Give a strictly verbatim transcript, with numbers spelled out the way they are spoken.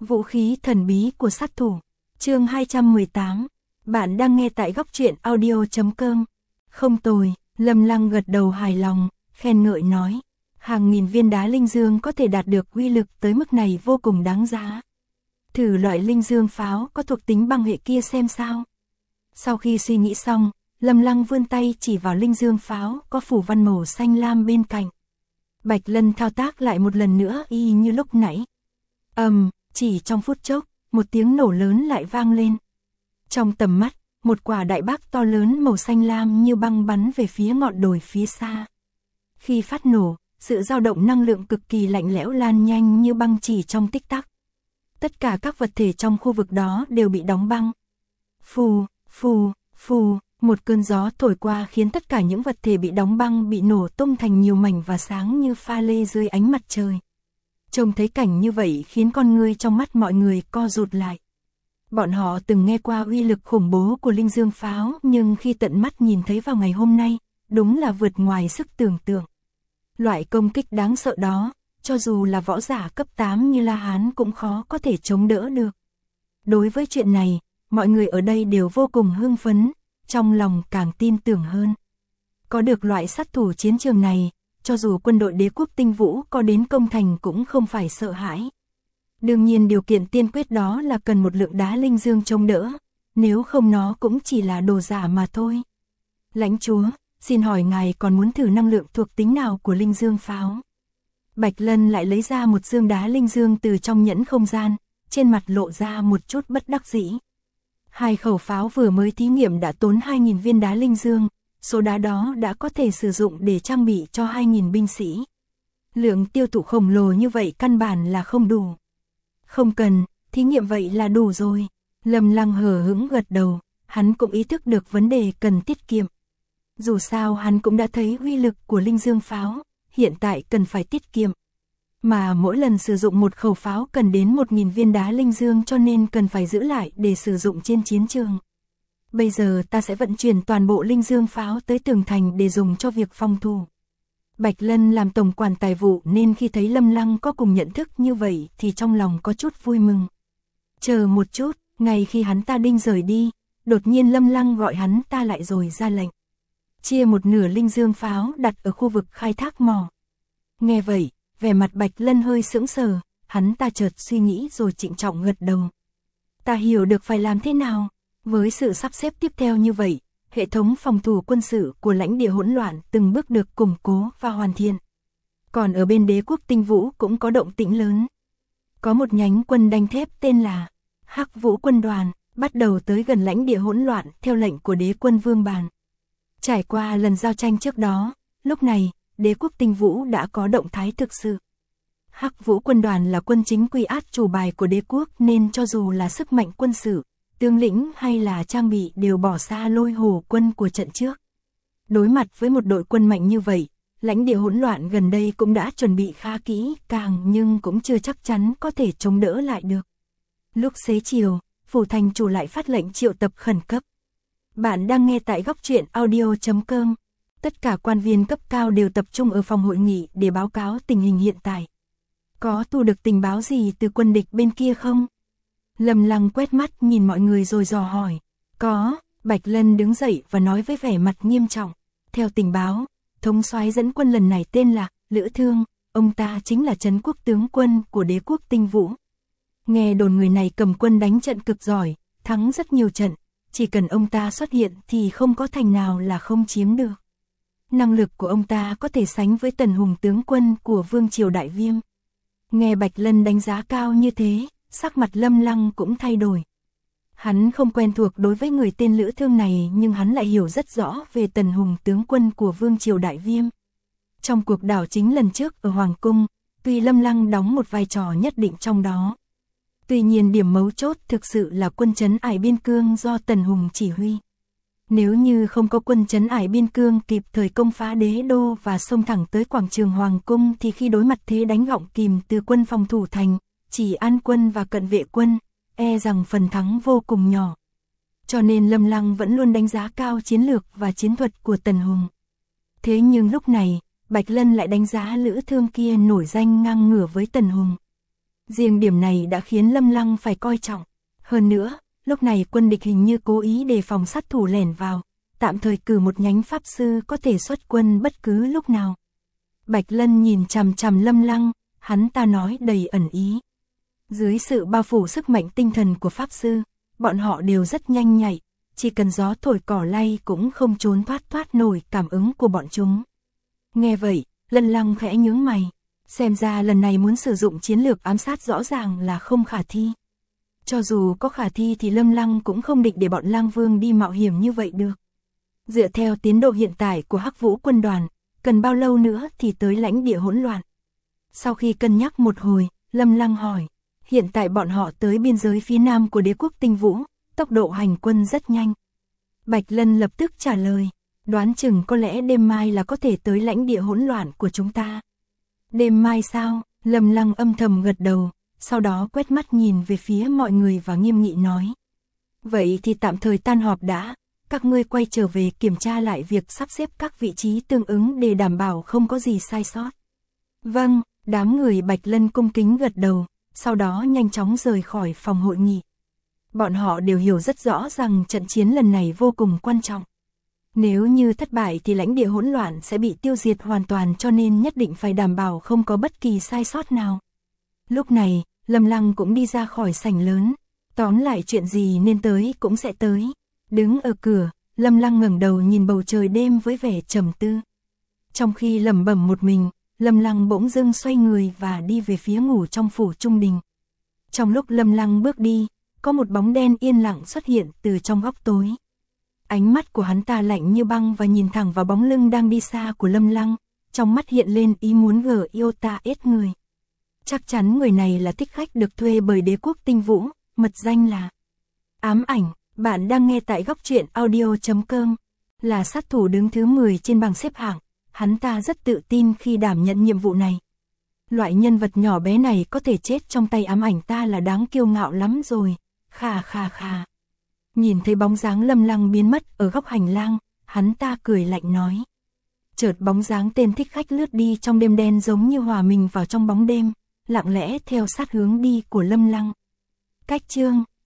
Vũ khí thần bí của sát thủ. Chương hai trăm mười tám. Bạn đang nghe tại góc truyện audio chấm com. Không tồi, Lâm Lăng gật đầu hài lòng, khen ngợi nói. Hàng nghìn viên đá linh dương có thể đạt được uy lực tới mức này vô cùng đáng giá. Thử loại linh dương pháo có thuộc tính băng hệ kia xem sao. Sau khi suy nghĩ xong, Lâm Lăng vươn tay chỉ vào linh dương pháo có phủ văn màu xanh lam bên cạnh. Bạch Lân thao tác lại một lần nữa y như lúc nãy. Ầm, um, chỉ trong phút chốc, một tiếng nổ lớn lại vang lên. Trong tầm mắt, một quả đại bác to lớn màu xanh lam như băng bắn về phía ngọn đồi phía xa. Khi phát nổ, sự dao động năng lượng cực kỳ lạnh lẽo lan nhanh như băng chỉ trong tích tắc. Tất cả các vật thể trong khu vực đó đều bị đóng băng. Phù, phù, phù, một cơn gió thổi qua khiến tất cả những vật thể bị đóng băng bị nổ tung thành nhiều mảnh và sáng như pha lê dưới ánh mặt trời. Trông thấy cảnh như vậy khiến con ngươi trong mắt mọi người co rụt lại. Bọn họ từng nghe qua uy lực khủng bố của linh dương pháo, nhưng khi tận mắt nhìn thấy vào ngày hôm nay, đúng là vượt ngoài sức tưởng tượng. Loại công kích đáng sợ đó, cho dù là võ giả cấp tám như La Hán cũng khó có thể chống đỡ được. Đối với chuyện này, mọi người ở đây đều vô cùng hưng phấn, trong lòng càng tin tưởng hơn. Có được loại sát thủ chiến trường này, cho dù quân đội đế quốc tinh vũ có đến công thành cũng không phải sợ hãi. Đương nhiên điều kiện tiên quyết đó là cần một lượng đá linh dương chống đỡ, nếu không nó cũng chỉ là đồ giả mà thôi. Lãnh chúa, xin hỏi ngài còn muốn thử năng lượng thuộc tính nào của linh dương pháo? Bạch Lân lại lấy ra một dương đá linh dương từ trong nhẫn không gian, trên mặt lộ ra một chút bất đắc dĩ. Hai khẩu pháo vừa mới thí nghiệm đã tốn hai nghìn viên đá linh dương, số đá đó đã có thể sử dụng để trang bị cho hai nghìn binh sĩ. Lượng tiêu thụ khổng lồ như vậy căn bản là không đủ. Không cần, thí nghiệm vậy là đủ rồi. Lâm Lăng hờ hững gật đầu, hắn cũng ý thức được vấn đề cần tiết kiệm. Dù sao hắn cũng đã thấy uy lực của linh dương pháo, hiện tại cần phải tiết kiệm. Mà mỗi lần sử dụng một khẩu pháo cần đến một nghìn viên đá linh dương cho nên cần phải giữ lại để sử dụng trên chiến trường. Bây giờ ta sẽ vận chuyển toàn bộ linh dương pháo tới tường thành để dùng cho việc phòng thủ. Bạch Lân làm tổng quản tài vụ nên khi thấy Lâm Lăng có cùng nhận thức như vậy thì trong lòng có chút vui mừng. Chờ một chút, ngay khi hắn ta đinh rời đi, đột nhiên Lâm Lăng gọi hắn ta lại rồi ra lệnh. Chia một nửa linh dương pháo đặt ở khu vực khai thác mỏ. Nghe vậy, vẻ mặt Bạch Lân hơi sững sờ, hắn ta chợt suy nghĩ rồi trịnh trọng gật đầu. Ta hiểu được phải làm thế nào, với sự sắp xếp tiếp theo như vậy, hệ thống phòng thủ quân sự của lãnh địa hỗn loạn từng bước được củng cố và hoàn thiện. Còn ở bên đế quốc tinh vũ cũng có động tĩnh lớn. Có một nhánh quân đanh thép tên là Hắc Vũ quân đoàn, bắt đầu tới gần lãnh địa hỗn loạn theo lệnh của đế quân Vương Bàn. Trải qua lần giao tranh trước đó, lúc này, đế quốc tinh vũ đã có động thái thực sự. Hắc Vũ quân đoàn là quân chính quy át chủ bài của đế quốc nên cho dù là sức mạnh quân sự, tướng lĩnh hay là trang bị đều bỏ xa Lôi Hổ quân của trận trước. Đối mặt với một đội quân mạnh như vậy, lãnh địa hỗn loạn gần đây cũng đã chuẩn bị khá kỹ càng nhưng cũng chưa chắc chắn có thể chống đỡ lại được. Lúc xế chiều, phủ thành chủ lại phát lệnh triệu tập khẩn cấp. Bạn đang nghe tại góc truyện audio chấm com. Tất cả quan viên cấp cao đều tập trung ở phòng hội nghị để báo cáo tình hình hiện tại. Có thu được tình báo gì từ quân địch bên kia không? Lâm Lăng quét mắt nhìn mọi người rồi dò hỏi. Có, Bạch Lân đứng dậy và nói với vẻ mặt nghiêm trọng. Theo tình báo, thống soái dẫn quân lần này tên là Lữ Thương, ông ta chính là trấn quốc tướng quân của đế quốc tinh vũ. Nghe đồn người này cầm quân đánh trận cực giỏi, thắng rất nhiều trận, chỉ cần ông ta xuất hiện thì không có thành nào là không chiếm được. Năng lực của ông ta có thể sánh với Tần Hùng tướng quân của Vương Triều Đại Viêm. Nghe Bạch Lân đánh giá cao như thế, sắc mặt Lâm Lăng cũng thay đổi. Hắn không quen thuộc đối với người tên Lữ Thương này nhưng hắn lại hiểu rất rõ về Tần Hùng tướng quân của Vương Triều Đại Viêm. Trong cuộc đảo chính lần trước ở Hoàng Cung, tuy Lâm Lăng đóng một vai trò nhất định trong đó. Tuy nhiên điểm mấu chốt thực sự là quân trấn ải biên cương do Tần Hùng chỉ huy. Nếu như không có quân trấn ải biên cương kịp thời công phá đế đô và xông thẳng tới quảng trường Hoàng Cung thì khi đối mặt thế đánh gọng kìm từ quân phòng thủ thành, chỉ an quân và cận vệ quân, e rằng phần thắng vô cùng nhỏ. Cho nên Lâm Lăng vẫn luôn đánh giá cao chiến lược và chiến thuật của Tần Hùng. Thế nhưng lúc này, Bạch Lân lại đánh giá Lữ Thương kia nổi danh ngang ngửa với Tần Hùng. Riêng điểm này đã khiến Lâm Lăng phải coi trọng. Hơn nữa, lúc này quân địch hình như cố ý đề phòng sát thủ lẻn vào, tạm thời cử một nhánh pháp sư có thể xuất quân bất cứ lúc nào. Bạch Lân nhìn chằm chằm Lâm Lăng, hắn ta nói đầy ẩn ý. Dưới sự bao phủ sức mạnh tinh thần của pháp sư, bọn họ đều rất nhanh nhạy, chỉ cần gió thổi cỏ lay cũng không trốn thoát thoát nổi cảm ứng của bọn chúng. Nghe vậy, Lâm Lăng khẽ nhướng mày, xem ra lần này muốn sử dụng chiến lược ám sát rõ ràng là không khả thi. Cho dù có khả thi thì Lâm Lăng cũng không định để bọn Lang Vương đi mạo hiểm như vậy được. Dựa theo tiến độ hiện tại của Hắc Vũ quân đoàn, cần bao lâu nữa thì tới lãnh địa hỗn loạn? Sau khi cân nhắc một hồi, Lâm Lăng hỏi, hiện tại bọn họ tới biên giới phía nam của đế quốc Tinh Vũ, tốc độ hành quân rất nhanh. Bạch Lân lập tức trả lời, đoán chừng có lẽ đêm mai là có thể tới lãnh địa hỗn loạn của chúng ta. Đêm mai sao? Lâm Lăng âm thầm gật đầu, sau đó quét mắt nhìn về phía mọi người và nghiêm nghị nói. Vậy thì tạm thời tan họp đã, các ngươi quay trở về kiểm tra lại việc sắp xếp các vị trí tương ứng để đảm bảo không có gì sai sót. Vâng, đám người Bạch Lân cung kính gật đầu, sau đó nhanh chóng rời khỏi phòng hội nghị. Bọn họ đều hiểu rất rõ rằng trận chiến lần này vô cùng quan trọng. Nếu như thất bại thì lãnh địa hỗn loạn sẽ bị tiêu diệt hoàn toàn, cho nên nhất định phải đảm bảo không có bất kỳ sai sót nào. Lúc này, Lâm Lăng cũng đi ra khỏi sảnh lớn, tóm lại chuyện gì nên tới cũng sẽ tới. Đứng ở cửa, Lâm Lăng ngẩng đầu nhìn bầu trời đêm với vẻ trầm tư. Trong khi lẩm bẩm một mình, Lâm Lăng bỗng dưng xoay người và đi về phía ngủ trong phủ Trung Đình. Trong lúc Lâm Lăng bước đi, có một bóng đen yên lặng xuất hiện từ trong góc tối. Ánh mắt của hắn ta lạnh như băng và nhìn thẳng vào bóng lưng đang đi xa của Lâm Lăng, trong mắt hiện lên ý muốn gở yêu ta ết người. Chắc chắn người này là thích khách được thuê bởi đế quốc Tinh Vũ, mật danh là Ám Ảnh. Bạn đang nghe tại góc truyện audio chấm com, là sát thủ đứng thứ mười trên bảng xếp hạng, hắn ta rất tự tin khi đảm nhận nhiệm vụ này. Loại nhân vật nhỏ bé này có thể chết trong tay ám ảnh ta là đáng kiêu ngạo lắm rồi, khà khà khà. Nhìn thấy bóng dáng Lâm Lăng biến mất ở góc hành lang, hắn ta cười lạnh nói. Chợt bóng dáng tên thích khách lướt đi trong đêm đen giống như hòa mình vào trong bóng đêm, lặng lẽ theo sát hướng đi của Lâm Lăng. Cách chương